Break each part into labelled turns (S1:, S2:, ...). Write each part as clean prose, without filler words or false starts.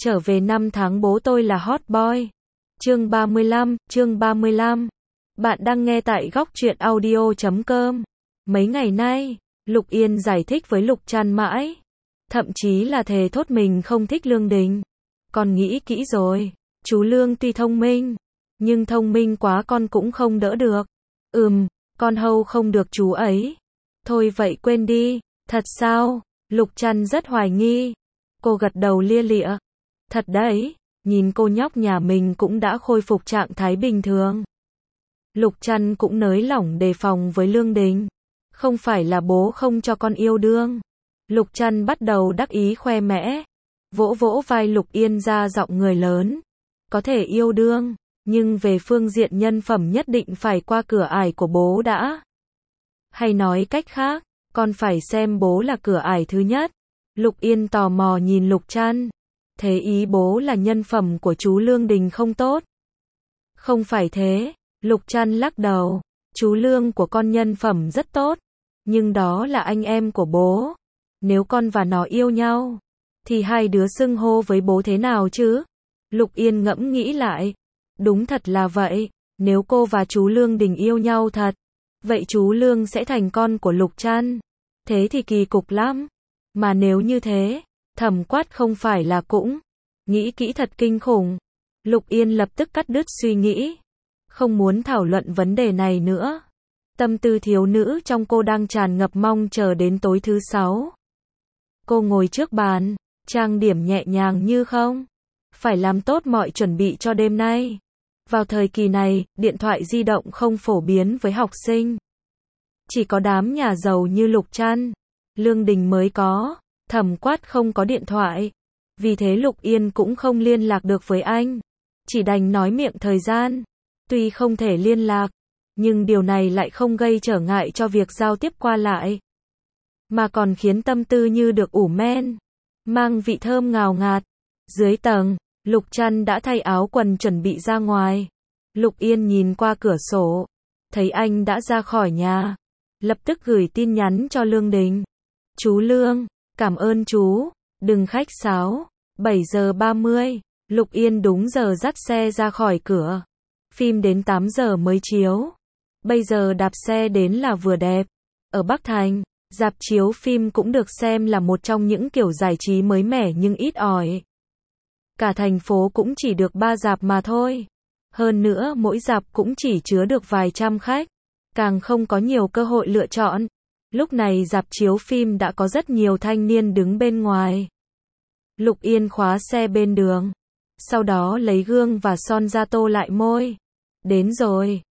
S1: Trở về năm tháng bố tôi là hot boy. Chương 35. Bạn đang nghe tại góc truyện audio.com. Mấy ngày nay, Lục Yên giải thích với Lục Trăn mãi. Thậm chí là thề thốt mình không thích Lương Đình. Con nghĩ kỹ rồi, chú Lương tuy thông minh, nhưng thông minh quá con cũng không đỡ được. Con hâu không được chú ấy. Thôi vậy quên đi. Thật sao? Lục Trăn rất hoài nghi. Cô gật đầu lia lịa. Thật đấy, nhìn cô nhóc nhà mình cũng đã khôi phục trạng thái bình thường. Lục Trăn cũng nới lỏng đề phòng với Lương Đình. Không phải là bố không cho con yêu đương. Lục Trăn bắt đầu đắc ý khoe mẽ. Vỗ vỗ vai Lục Yên ra giọng người lớn. Có thể yêu đương, nhưng về phương diện nhân phẩm nhất định phải qua cửa ải của bố đã. Hay nói cách khác, con phải xem bố là cửa ải thứ nhất. Lục Yên tò mò nhìn Lục Trăn. Thế ý bố là nhân phẩm của chú Lương Đình không tốt? Không phải thế, Lục Trăn lắc đầu. Chú Lương của con nhân phẩm rất tốt, nhưng đó là anh em của bố. Nếu con và nó yêu nhau, thì hai đứa xưng hô với bố thế nào chứ? Lục Yên ngẫm nghĩ lại. Đúng thật là vậy, nếu cô và chú Lương Đình yêu nhau thật, vậy chú Lương sẽ thành con của Lục Trăn. Thế thì kỳ cục lắm. Mà nếu như thế, Thẩm Quát không phải là cũng nghĩ kỹ thật kinh khủng. Lục Yên lập tức cắt đứt suy nghĩ. Không muốn thảo luận vấn đề này nữa. Tâm tư thiếu nữ trong cô đang tràn ngập mong chờ đến tối thứ 6. Cô ngồi trước bàn, trang điểm nhẹ nhàng như không. Phải làm tốt mọi chuẩn bị cho đêm nay. Vào thời kỳ này, điện thoại di động không phổ biến với học sinh. Chỉ có đám nhà giàu như Lục Trăn, Lương Đình mới có. Thẩm Quát không có điện thoại. Vì thế Lục Yên cũng không liên lạc được với anh. Chỉ đành nói miệng thời gian. Tuy không thể liên lạc, nhưng điều này lại không gây trở ngại cho việc giao tiếp qua lại. Mà còn khiến tâm tư như được ủ men. Mang vị thơm ngào ngạt. Dưới tầng, Lục Trăn đã thay áo quần chuẩn bị ra ngoài. Lục Yên nhìn qua cửa sổ. Thấy anh đã ra khỏi nhà. Lập tức gửi tin nhắn cho Lương Đình. Chú Lương, cảm ơn chú. Đừng khách sáo. 7 giờ 30. Lục Yên đúng giờ dắt xe ra khỏi cửa. Phim đến 8 giờ mới chiếu. Bây giờ đạp xe đến là vừa đẹp. Ở Bắc Thành, rạp chiếu phim cũng được xem là một trong những kiểu giải trí mới mẻ nhưng ít ỏi. Cả thành phố cũng chỉ được 3 rạp mà thôi. Hơn nữa mỗi rạp cũng chỉ chứa được vài trăm khách. Càng không có nhiều cơ hội lựa chọn. Lúc này rạp chiếu phim đã có rất nhiều thanh niên đứng bên ngoài. Lục Yên khóa xe bên đường. Sau đó lấy gương và son ra tô lại môi. Đến rồi.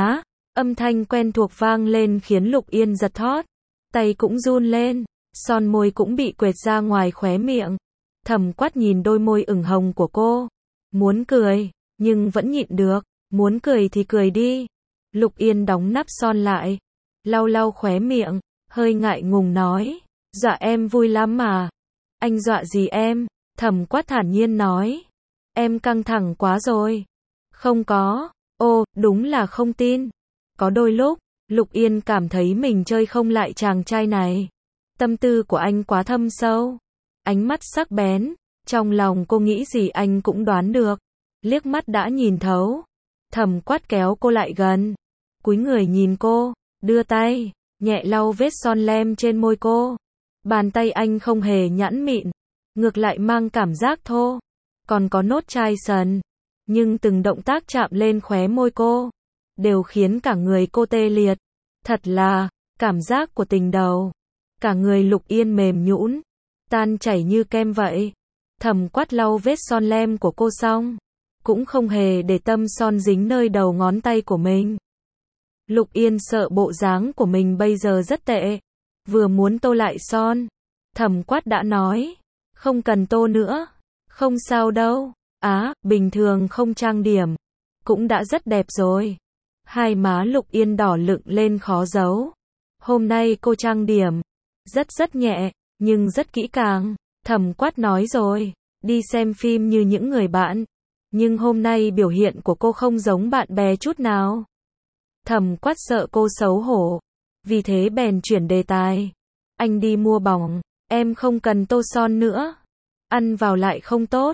S1: Âm thanh quen thuộc vang lên khiến Lục Yên giật thót. Tay cũng run lên. Son môi cũng bị quệt ra ngoài khóe miệng. Thẩm Quát nhìn đôi môi ửng hồng của cô. Muốn cười, nhưng vẫn nhịn được. Muốn cười thì cười đi. Lục Yên đóng nắp son lại. Lau lau khóe miệng. Hơi ngại ngùng nói. Dọa em vui lắm mà. Anh dọa gì em? Thẩm Quát thản nhiên nói. Em căng thẳng quá rồi. Không có. Ô, đúng là không tin. Có đôi lúc, Lục Yên cảm thấy mình chơi không lại chàng trai này. Tâm tư của anh quá thâm sâu. Ánh mắt sắc bén. Trong lòng cô nghĩ gì anh cũng đoán được. Liếc mắt đã nhìn thấu. Thẩm Quát kéo cô lại gần. Cúi người nhìn cô. Đưa tay. Nhẹ lau vết son lem trên môi cô. Bàn tay anh không hề nhẵn mịn. Ngược lại mang cảm giác thô. Còn có nốt chai sần. Nhưng từng động tác chạm lên khóe môi cô. Đều khiến cả người cô tê liệt. Thật là, cảm giác của tình đầu. Cả người Lục Yên mềm nhũn. Tan chảy như kem vậy. Thẩm Quát lau vết son lem của cô xong. Cũng không hề để tâm son dính nơi đầu ngón tay của mình. Lục Yên sợ bộ dáng của mình bây giờ rất tệ. Vừa muốn tô lại son. Thẩm Quát đã nói. Không cần tô nữa. Không sao đâu. Bình thường không trang điểm. Cũng đã rất đẹp rồi. Hai má Lục Yên đỏ lựng lên khó giấu. Hôm nay cô trang điểm. Rất nhẹ, nhưng rất kỹ càng. Thẩm Quát nói rồi. Đi xem phim như những người bạn. Nhưng hôm nay biểu hiện của cô không giống bạn bè chút nào. Thẩm Quát sợ cô xấu hổ. Vì thế bèn chuyển đề tài. Anh đi mua bỏng. Em không cần tô son nữa. Ăn vào lại không tốt.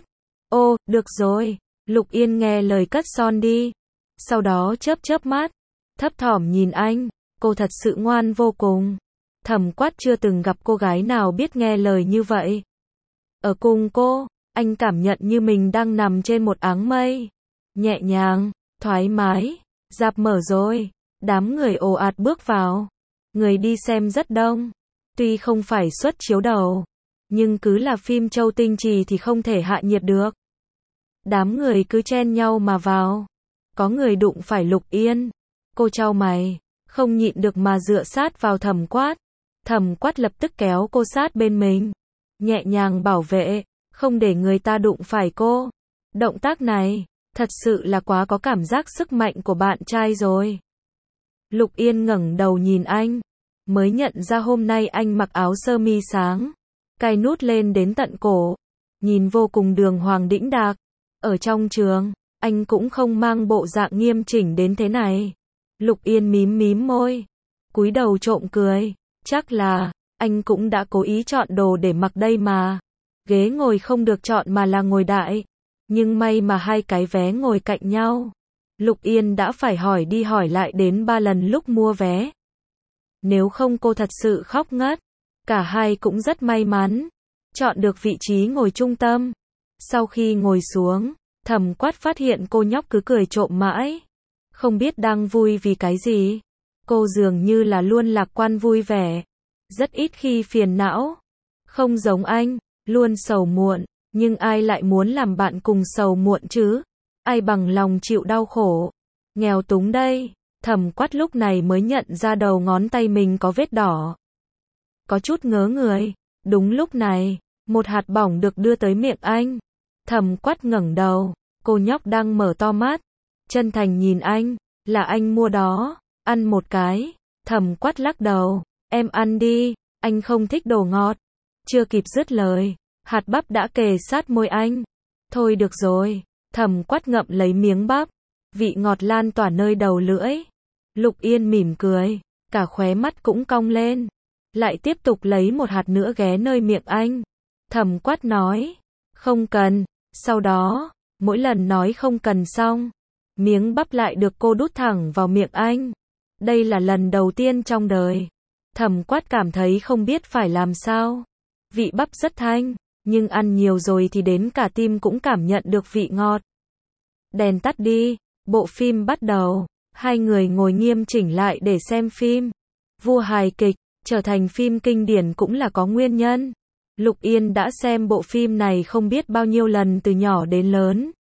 S1: Ô, được rồi. Lục Yên nghe lời cất son đi. Sau đó chớp chớp mắt, thấp thỏm nhìn anh, cô thật sự ngoan vô cùng. Thẩm Quát chưa từng gặp cô gái nào biết nghe lời như vậy. Ở cùng cô, anh cảm nhận như mình đang nằm trên một áng mây. Nhẹ nhàng, thoải mái, rạp mở rồi. Đám người ồ ạt bước vào. Người đi xem rất đông. Tuy không phải suất chiếu đầu, nhưng cứ là phim Châu Tinh Trì thì không thể hạ nhiệt được. Đám người cứ chen nhau mà vào. Có người đụng phải Lục Yên. Cô chau mày, không nhịn được mà dựa sát vào Thẩm Quát. Thẩm Quát lập tức kéo cô sát bên mình. Nhẹ nhàng bảo vệ, không để người ta đụng phải cô. Động tác này, thật sự là quá có cảm giác sức mạnh của bạn trai rồi. Lục Yên ngẩng đầu nhìn anh, mới nhận ra hôm nay anh mặc áo sơ mi sáng, cài nút lên đến tận cổ, nhìn vô cùng đường hoàng đĩnh đạc. Ở trong trường, anh cũng không mang bộ dạng nghiêm chỉnh đến thế này. Lục Yên mím mím môi, cúi đầu trộm cười, chắc là anh cũng đã cố ý chọn đồ để mặc đây mà. Ghế ngồi không được chọn mà là ngồi đại, nhưng may mà hai cái vé ngồi cạnh nhau. Lục Yên đã phải hỏi đi hỏi lại đến 3 lần lúc mua vé. Nếu không cô thật sự khóc ngất. Cả hai cũng rất may mắn, chọn được vị trí ngồi trung tâm. Sau khi ngồi xuống, Thẩm Quát phát hiện cô nhóc cứ cười trộm mãi. Không biết đang vui vì cái gì. Cô dường như là luôn lạc quan vui vẻ, rất ít khi phiền não. Không giống anh, luôn sầu muộn, nhưng ai lại muốn làm bạn cùng sầu muộn chứ? Ai bằng lòng chịu đau khổ. Nghèo túng đây. Thẩm Quát lúc này mới nhận ra đầu ngón tay mình có vết đỏ. Có chút ngớ người. Đúng lúc này, một hạt bỏng được đưa tới miệng anh. Thẩm Quát ngẩng đầu, cô nhóc đang mở to mắt, chân thành nhìn anh, là anh mua đó, ăn một cái. Thẩm Quát lắc đầu, em ăn đi, anh không thích đồ ngọt. Chưa kịp dứt lời, hạt bắp đã kề sát môi anh. Thôi được rồi. Thẩm Quát ngậm lấy miếng bắp, vị ngọt lan tỏa nơi đầu lưỡi. Lục Yên mỉm cười, cả khóe mắt cũng cong lên, lại tiếp tục lấy một hạt nữa ghé nơi miệng anh. Thẩm Quát nói, không cần. Sau đó, mỗi lần nói không cần xong, miếng bắp lại được cô đút thẳng vào miệng anh. Đây là lần đầu tiên trong đời. Thẩm Quát cảm thấy không biết phải làm sao. Vị bắp rất thanh, nhưng ăn nhiều rồi thì đến cả tim cũng cảm nhận được vị ngọt. Đèn tắt đi, bộ phim bắt đầu. Hai người ngồi nghiêm chỉnh lại để xem phim. Vua hài kịch, trở thành phim kinh điển cũng là có nguyên nhân. Lục Yên đã xem bộ phim này không biết bao nhiêu lần từ nhỏ đến lớn.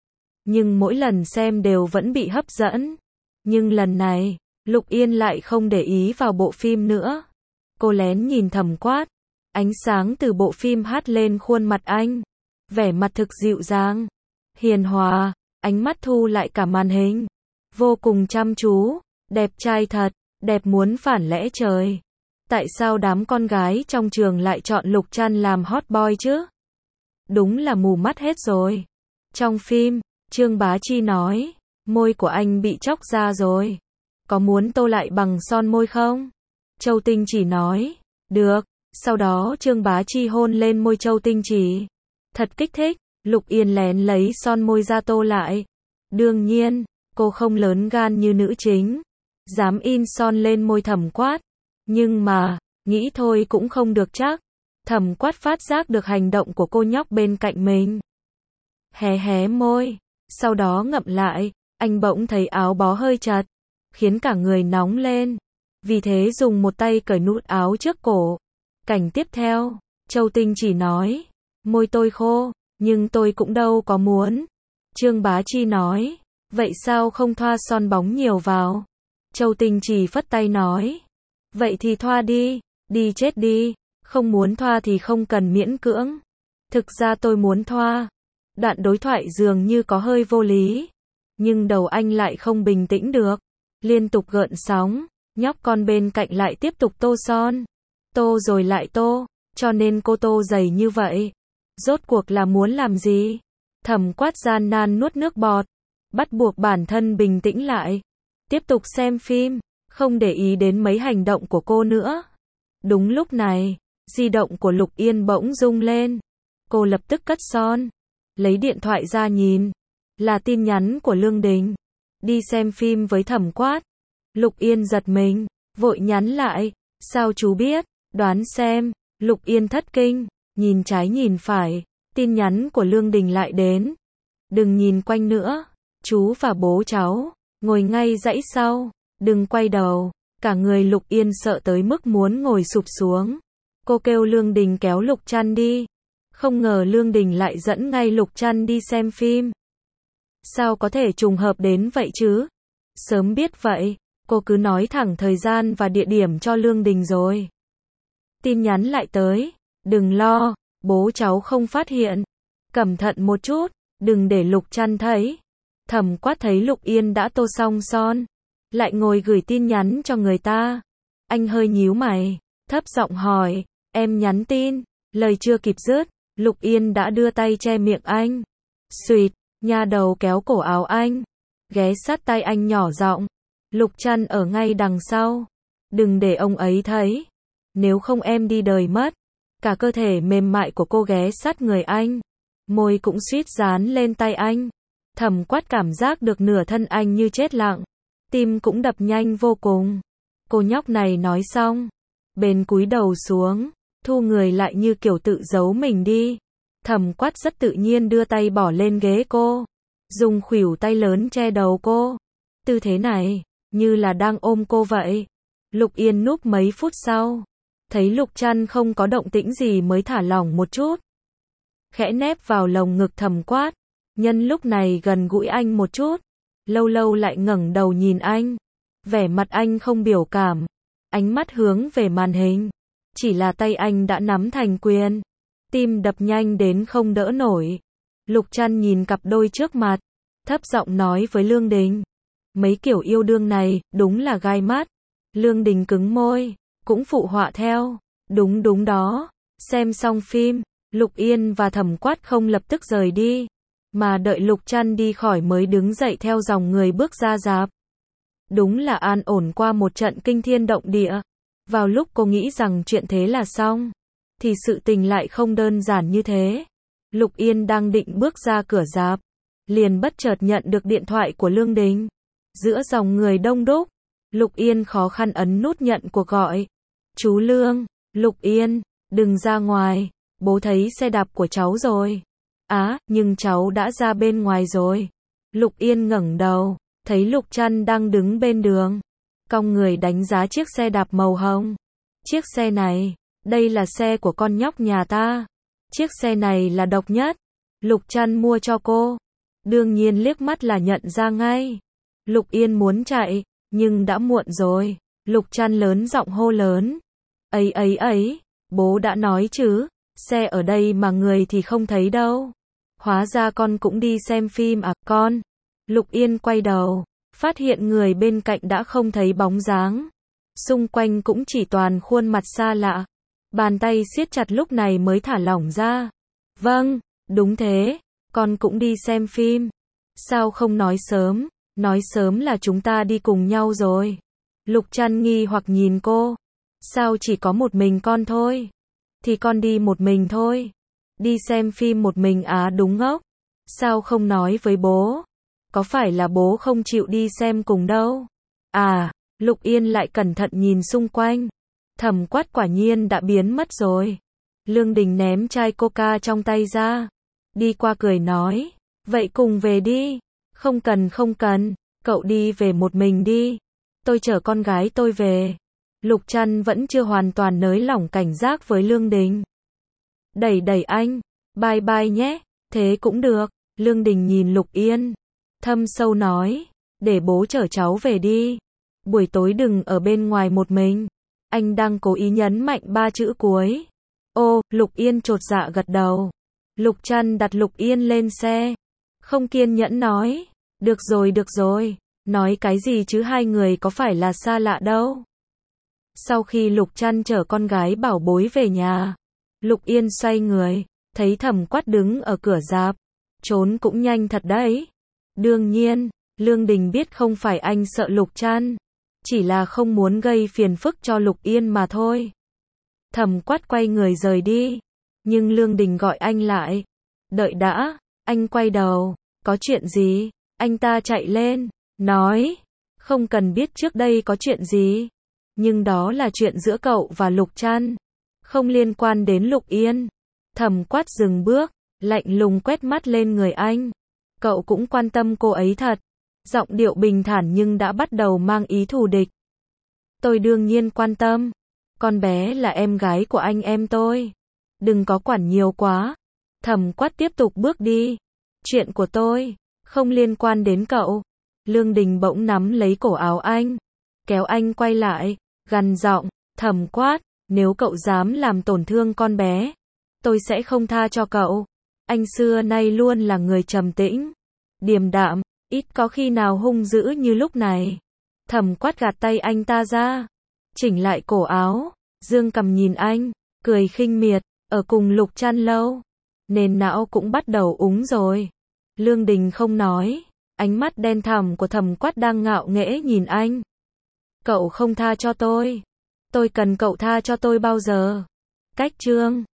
S1: Nhưng mỗi lần xem đều vẫn bị hấp dẫn. Nhưng lần này, Lục Yên lại không để ý vào bộ phim nữa. Cô lén nhìn Thẩm Quát. Ánh sáng từ bộ phim hắt lên khuôn mặt anh. Vẻ mặt thực dịu dàng, hiền hòa, ánh mắt thu lại cả màn hình. Vô cùng chăm chú, đẹp trai thật, đẹp muốn phản lẽ trời. Tại sao đám con gái trong trường lại chọn Lục Trăn làm hot boy chứ? Đúng là mù mắt hết rồi. Trong phim, Trương Bá Chi nói, môi của anh bị chóc ra rồi. Có muốn tô lại bằng son môi không? Châu Tinh Chỉ nói, được. Sau đó Trương Bá Chi hôn lên môi Châu Tinh Chỉ. Thật kích thích. Lục Yên lén lấy son môi ra tô lại. Đương nhiên, cô không lớn gan như nữ chính, dám in son lên môi Thẩm Quát. Nhưng mà, nghĩ thôi cũng không được chắc. Thẩm Quát phát giác được hành động của cô nhóc bên cạnh mình. Hé hé môi, sau đó ngậm lại, anh bỗng thấy áo bó hơi chặt, khiến cả người nóng lên. Vì thế dùng một tay cởi nút áo trước cổ. Cảnh tiếp theo, Châu Tinh Chỉ nói, môi tôi khô, nhưng tôi cũng đâu có muốn. Trương Bá Chi nói, vậy sao không thoa son bóng nhiều vào? Châu Tinh Chỉ phất tay nói, vậy thì thoa đi, đi chết đi, không muốn thoa thì không cần miễn cưỡng. Thực ra tôi muốn thoa. Đoạn đối thoại dường như có hơi vô lý, nhưng đầu anh lại không bình tĩnh được, liên tục gợn sóng. Nhóc con bên cạnh lại tiếp tục tô son, tô rồi lại tô, cho nên cô tô dày như vậy. Rốt cuộc là muốn làm gì? Thẩm Quát gian nan nuốt nước bọt, bắt buộc bản thân bình tĩnh lại, tiếp tục xem phim, không để ý đến mấy hành động của cô nữa. Đúng lúc này, di động của Lục Yên bỗng rung lên. Cô lập tức cất son. lấy điện thoại ra nhìn. Là tin nhắn của Lương Đình. Đi xem phim với Thẩm Quát. Lục Yên giật mình, vội nhắn lại. Sao chú biết? Đoán xem. Lục Yên thất kinh, nhìn trái nhìn phải. Tin nhắn của Lương Đình lại đến. Đừng nhìn quanh nữa. Chú và bố cháu ngồi ngay dãy sau. Đừng quay đầu. Cả người Lục Yên sợ tới mức muốn ngồi sụp xuống. Cô kêu Lương Đình kéo Lục Trăn đi. Không ngờ Lương Đình lại dẫn ngay Lục Trăn đi xem phim. Sao có thể trùng hợp đến vậy chứ? Sớm biết vậy, cô cứ nói thẳng thời gian và địa điểm cho Lương Đình rồi. Tin nhắn lại tới. Đừng lo, bố cháu không phát hiện. Cẩn thận một chút, đừng để Lục Trăn thấy. Thẩm Quát thấy Lục Yên đã tô xong son, lại ngồi gửi tin nhắn cho người ta. Anh hơi nhíu mày, thấp giọng hỏi, em nhắn tin. Lời chưa kịp dứt, Lục Yên đã đưa tay che miệng anh. Xuyệt, nha đầu kéo cổ áo anh, ghé sát tay anh nhỏ giọng. Lục Trăn ở ngay đằng sau. Đừng để ông ấy thấy. Nếu không em đi đời mất. Cả cơ thể mềm mại của cô ghé sát người anh. Môi cũng suýt dán lên tay anh. Thẩm Quát cảm giác được nửa thân anh như chết lặng. Tim cũng đập nhanh vô cùng. Cô nhóc này nói xong. Bèn cúi đầu xuống. Thu người lại như kiểu tự giấu mình đi. Thẩm Quát rất tự nhiên đưa tay bỏ lên ghế cô. Dùng khuỷu tay lớn che đầu cô. Tư thế này, như là đang ôm cô vậy. Lục Yên núp mấy phút sau. Thấy Lục Trăn không có động tĩnh gì mới thả lỏng một chút. Khẽ nép vào lồng ngực Thẩm Quát. Nhân lúc này gần gũi anh một chút. Lâu lâu lại ngẩng đầu nhìn anh. Vẻ mặt anh không biểu cảm. Ánh mắt hướng về màn hình. Chỉ là tay anh đã nắm thành quyền. Tim đập nhanh đến không đỡ nổi. Lục Trăn nhìn cặp đôi trước mặt. Thấp giọng nói với Lương Đình. Mấy kiểu yêu đương này, đúng là gai mắt. Lương Đình cứng môi, cũng phụ họa theo. Đúng đúng đó. Xem xong phim, Lục Yên và Thẩm Quát không lập tức rời đi. Mà đợi Lục Trăn đi khỏi mới đứng dậy theo dòng người bước ra rạp. Đúng là an ổn qua một trận kinh thiên động địa. Vào lúc cô nghĩ rằng chuyện thế là xong, thì sự tình lại không đơn giản như thế. Lục Yên đang định bước ra cửa rạp, liền bất chợt nhận được điện thoại của Lương Đình. Giữa dòng người đông đúc, Lục Yên khó khăn ấn nút nhận cuộc gọi. Chú Lương, Lục Yên, đừng ra ngoài, bố thấy xe đạp của cháu rồi. Nhưng cháu đã ra bên ngoài rồi. Lục Yên ngẩng đầu, thấy Lục Trăn đang đứng bên đường. Cong người đánh giá chiếc xe đạp màu hồng. Chiếc xe này, đây là xe của con nhóc nhà ta. Chiếc xe này là độc nhất. Lục Trăn mua cho cô. Đương nhiên liếc mắt là nhận ra ngay. Lục Yên muốn chạy, nhưng đã muộn rồi. Lục Trăn lớn giọng hô lớn. Ấy, bố đã nói chứ, xe ở đây mà người thì không thấy đâu. Hóa ra con cũng đi xem phim à con. Lục Yên quay đầu, phát hiện người bên cạnh đã không thấy bóng dáng. Xung quanh cũng chỉ toàn khuôn mặt xa lạ. Bàn tay siết chặt lúc này mới thả lỏng ra. Vâng, đúng thế, con cũng đi xem phim. Sao không nói sớm là chúng ta đi cùng nhau rồi. Lục Trăn nghi hoặc nhìn cô. Sao chỉ có một mình con thôi? Thì con đi một mình thôi. Đi xem phim một mình đúng ngốc. Sao không nói với bố? Có phải là bố không chịu đi xem cùng đâu? Lục Yên lại cẩn thận nhìn xung quanh. Thẩm Quát quả nhiên đã biến mất rồi. Lương Đình ném chai coca trong tay ra. Đi qua cười nói. Vậy cùng về đi. Không cần, cậu đi về một mình đi. Tôi chở con gái tôi về. Lục Trăn vẫn chưa hoàn toàn nới lỏng cảnh giác với Lương Đình. Đẩy anh. Bye nhé. Thế cũng được. Lương Đình nhìn Lục Yên. Thâm sâu nói. Để bố chở cháu về đi. Buổi tối đừng ở bên ngoài một mình. Anh đang cố ý nhấn mạnh 3 chữ cuối. Lục Yên chột dạ gật đầu. Lục Trăn đặt Lục Yên lên xe. Không kiên nhẫn nói. Được rồi. Nói cái gì chứ, hai người có phải là xa lạ đâu. Sau khi Lục Trăn chở con gái bảo bối về nhà, Lục Yên xoay người, thấy Thẩm Quát đứng ở cửa rạp. Trốn cũng nhanh thật đấy. Đương nhiên, Lương Đình biết không phải anh sợ Lục Trăn, chỉ là không muốn gây phiền phức cho Lục Yên mà thôi. Thẩm Quát quay người rời đi, nhưng Lương Đình gọi anh lại. Đợi đã, Anh quay đầu, có chuyện gì? Anh ta chạy lên, nói, không cần biết trước đây có chuyện gì. Nhưng đó là chuyện giữa cậu và Lục Trăn, không liên quan đến Lục Yên. Thẩm Quát dừng bước, lạnh lùng quét mắt lên người anh. Cậu cũng quan tâm cô ấy thật. Giọng điệu bình thản nhưng đã bắt đầu mang ý thù địch. Tôi đương nhiên quan tâm. Con bé là em gái của anh em tôi. Đừng có quản nhiều quá. Thẩm Quát tiếp tục bước đi. Chuyện của tôi, không liên quan đến cậu. Lương Đình bỗng nắm lấy cổ áo anh, kéo anh quay lại, gằn giọng, Thẩm Quát, nếu cậu dám làm tổn thương con bé, tôi sẽ không tha cho cậu. Anh xưa nay luôn là người trầm tĩnh, điềm đạm, ít có khi nào hung dữ như lúc này. Thẩm Quát gạt tay anh ta ra, chỉnh lại cổ áo, dương cằm nhìn anh, cười khinh miệt, ở cùng Lục Trăn lâu, nên não cũng bắt đầu úng rồi. Lương Đình không nói, ánh mắt đen thẳm của Thẩm Quát đang ngạo nghễ nhìn anh. Cậu không tha cho tôi cần cậu tha cho tôi bao giờ? Cách chương